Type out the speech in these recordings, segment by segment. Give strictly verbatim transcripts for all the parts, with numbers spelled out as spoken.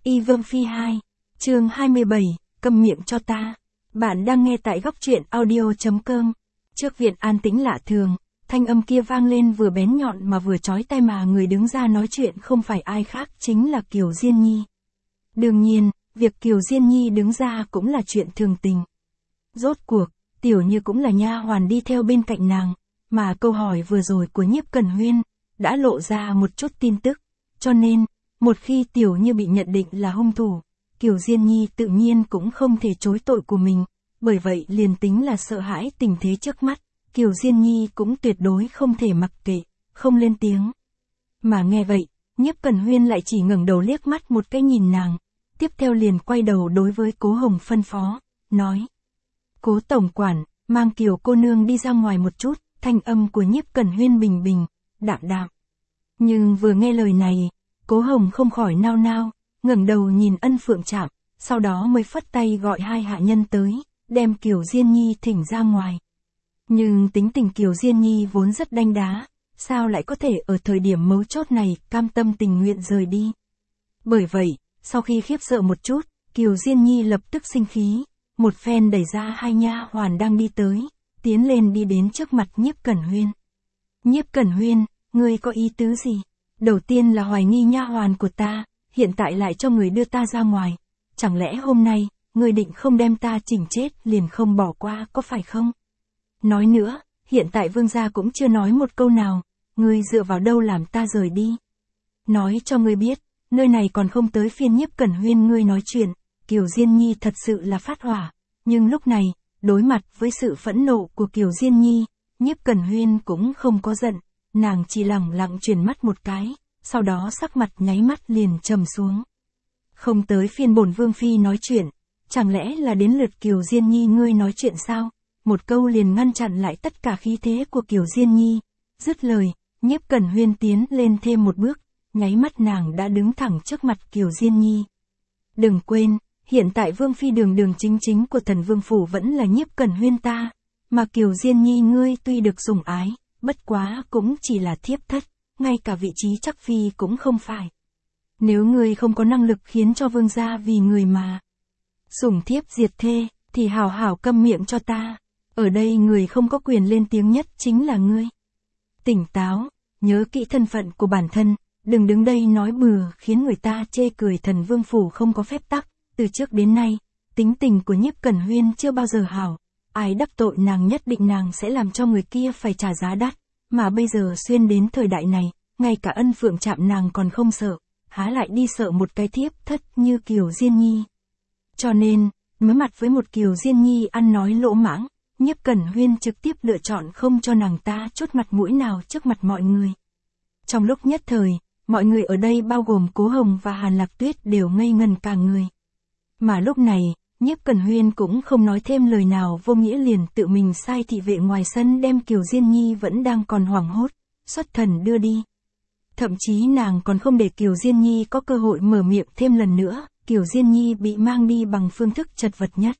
Y Vương Phi hai, chương hai mươi bảy, câm miệng cho ta. Bạn đang nghe tại góc truyện audio.com. Trước viện an tĩnh lạ thường, thanh âm kia vang lên vừa bén nhọn mà vừa chói tai, mà người đứng ra nói chuyện không phải ai khác chính là Kiều Diên Nhi. Đương nhiên, việc Kiều Diên Nhi đứng ra cũng là chuyện thường tình. Rốt cuộc, Tiểu Như cũng là nha hoàn đi theo bên cạnh nàng, mà câu hỏi vừa rồi của Nhiếp Cẩn Huyên đã lộ ra một chút tin tức, cho nên, một khi Tiểu Như bị nhận định là hung thủ, Kiều Diên Nhi tự nhiên cũng không thể chối tội của mình, bởi vậy liền tính là sợ hãi tình thế trước mắt, Kiều Diên Nhi cũng tuyệt đối không thể mặc kệ, không lên tiếng. Mà nghe vậy, Nhiếp Cẩn Huyên lại chỉ ngẩng đầu liếc mắt một cái nhìn nàng, tiếp theo liền quay đầu đối với Cố Hồng phân phó, nói: Cố tổng quản, mang Kiều cô nương đi ra ngoài một chút. Thanh âm của Nhiếp Cẩn Huyên bình bình, đạm đạm. Nhưng vừa nghe lời này, Cố Hồng không khỏi nao nao, ngẩng đầu nhìn Ân Phượng Trạm, sau đó mới phất tay gọi hai hạ nhân tới, đem Kiều Diên Nhi thỉnh ra ngoài. Nhưng tính tình Kiều Diên Nhi vốn rất đanh đá, sao lại có thể ở thời điểm mấu chốt này cam tâm tình nguyện rời đi. Bởi vậy, sau khi khiếp sợ một chút, Kiều Diên Nhi lập tức sinh khí, một phen đẩy ra hai nha hoàn đang đi tới, tiến lên đi đến trước mặt Nhiếp Cẩn Huyên. Nhiếp Cẩn Huyên, ngươi có ý tứ gì? Đầu tiên là hoài nghi nha hoàn của ta, hiện tại lại cho người đưa ta ra ngoài. Chẳng lẽ hôm nay, ngươi định không đem ta chỉnh chết liền không bỏ qua có phải không? Nói nữa, hiện tại vương gia cũng chưa nói một câu nào, ngươi dựa vào đâu làm ta rời đi? Nói cho ngươi biết, nơi này còn không tới phiên Nhiếp Cẩn Huyên ngươi nói chuyện. Kiều Diên Nhi thật sự là phát hỏa, nhưng lúc này, đối mặt với sự phẫn nộ của Kiều Diên Nhi, Nhiếp Cẩn Huyên cũng không có giận, nàng chỉ lẳng lặng chuyển mắt một cái, sau đó sắc mặt nháy mắt liền trầm xuống. Không tới phiên bổn vương phi nói chuyện, chẳng lẽ là đến lượt Kiều Diên Nhi ngươi nói chuyện sao? Một câu liền ngăn chặn lại tất cả khí thế của Kiều Diên Nhi. Dứt lời, Nhiếp Cẩn Huyên tiến lên thêm một bước, nháy mắt nàng đã đứng thẳng trước mặt Kiều Diên Nhi. Đừng quên, hiện tại vương phi đường đường chính chính của Thần Vương phủ vẫn là Nhiếp Cẩn Huyên ta, mà Kiều Diên Nhi ngươi tuy được sủng ái, bất quá cũng chỉ là thiếp thất, ngay cả vị trí chắc phi cũng không phải. Nếu ngươi không có năng lực khiến cho vương gia vì người mà sủng thiếp diệt thê, thì hào hào câm miệng cho ta. Ở đây người không có quyền lên tiếng nhất chính là ngươi. Tỉnh táo, nhớ kỹ thân phận của bản thân, đừng đứng đây nói bừa khiến người ta chê cười Thần Vương phủ không có phép tắc. Từ trước đến nay, tính tình của Nhiếp Cẩn Huyên chưa bao giờ hảo, ai đắc tội nàng nhất định nàng sẽ làm cho người kia phải trả giá đắt, mà bây giờ xuyên đến thời đại này, ngay cả Ân Phượng Trạm nàng còn không sợ, há lại đi sợ một cái thiếp thất như Kiều Diên Nhi. Cho nên, đối mặt với một Kiều Diên Nhi ăn nói lỗ mãng, Nhiếp Cẩn Huyên trực tiếp lựa chọn không cho nàng ta chút mặt mũi nào trước mặt mọi người. Trong lúc nhất thời, mọi người ở đây bao gồm Cố Hồng và Hàn Lạc Tuyết đều ngây ngần cả người. Mà lúc này, Nhiếp Cẩn Huyên cũng không nói thêm lời nào vô nghĩa, liền tự mình sai thị vệ ngoài sân đem Kiều Diên Nhi vẫn đang còn hoảng hốt, xuất thần đưa đi. Thậm chí nàng còn không để Kiều Diên Nhi có cơ hội mở miệng thêm lần nữa, Kiều Diên Nhi bị mang đi bằng phương thức chật vật nhất.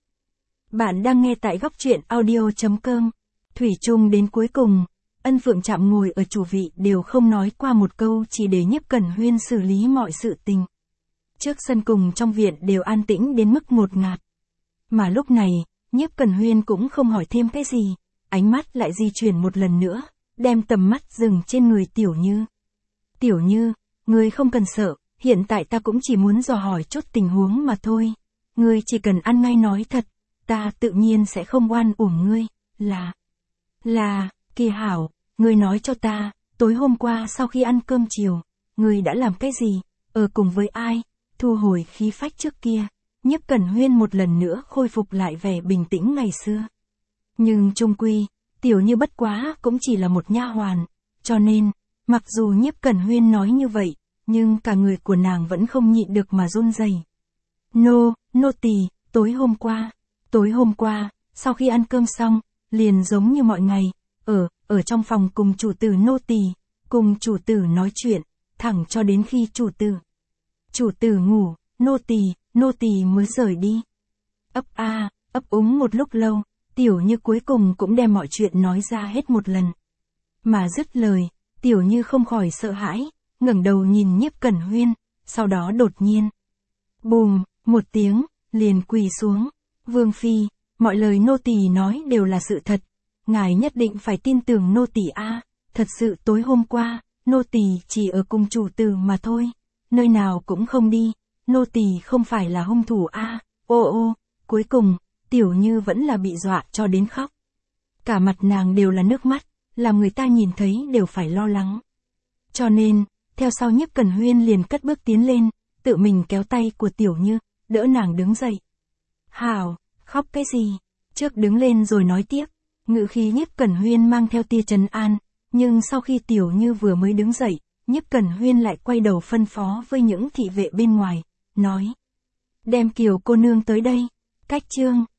Bạn đang nghe tại góc truyện audio.com. Thủy chung đến cuối cùng, Ân Phượng Trạm ngồi ở chủ vị đều không nói qua một câu, chỉ để Nhiếp Cẩn Huyên xử lý mọi sự tình. Trước sân cùng trong viện đều an tĩnh đến mức ngột ngạt. Mà lúc này, Nhiếp Cẩn Huyên cũng không hỏi thêm cái gì, ánh mắt lại di chuyển một lần nữa, đem tầm mắt dừng trên người Tiểu Như. Tiểu Như, ngươi không cần sợ, hiện tại ta cũng chỉ muốn dò hỏi chút tình huống mà thôi. Ngươi chỉ cần ăn ngay nói thật, ta tự nhiên sẽ không oan uổng ngươi, là... Là, Kỳ hảo, ngươi nói cho ta, tối hôm qua sau khi ăn cơm chiều, ngươi đã làm cái gì, ở cùng với ai? Thu hồi khí phách trước kia, Nhiếp Cẩn Huyên một lần nữa khôi phục lại vẻ bình tĩnh ngày xưa. Nhưng chung quy, Tiểu Như bất quá cũng chỉ là một nha hoàn, cho nên, mặc dù Nhiếp Cẩn Huyên nói như vậy, nhưng cả người của nàng vẫn không nhịn được mà run rẩy. Nô, nô tỳ, tối hôm qua, tối hôm qua, sau khi ăn cơm xong, liền giống như mọi ngày, ở, ở trong phòng cùng chủ tử nô tỳ, cùng chủ tử nói chuyện, thẳng cho đến khi chủ tử. Chủ tử ngủ, nô tỳ, nô tỳ mới rời đi. Ấp a, ấp úng một lúc lâu, Tiểu Như cuối cùng cũng đem mọi chuyện nói ra hết một lần. Mà dứt lời, Tiểu Như không khỏi sợ hãi, ngẩng đầu nhìn Nhiếp Cẩn Huyên, sau đó đột nhiên. Bùm, một tiếng, liền quỳ xuống. Vương phi, mọi lời nô tỳ nói đều là sự thật. Ngài nhất định phải tin tưởng nô tỳ a. Thật sự tối hôm qua, nô tỳ chỉ ở cùng chủ tử mà thôi. Nơi nào cũng không đi. Nô tỳ không phải là hung thủ a. Ô ô, cuối cùng, Tiểu Như vẫn là bị dọa cho đến khóc. Cả mặt nàng đều là nước mắt, làm người ta nhìn thấy đều phải lo lắng. Cho nên, theo sau Nhiếp Cẩn Huyên liền cất bước tiến lên, tự mình kéo tay của Tiểu Như, đỡ nàng đứng dậy. Hảo, khóc cái gì? Trước đứng lên rồi nói tiếp. Ngữ khí Nhiếp Cẩn Huyên mang theo tia trấn an, nhưng sau khi Tiểu Như vừa mới đứng dậy, Nhiếp Cẩn Huyên lại quay đầu phân phó với những thị vệ bên ngoài, nói. Đem Kiều cô nương tới đây. Cách chương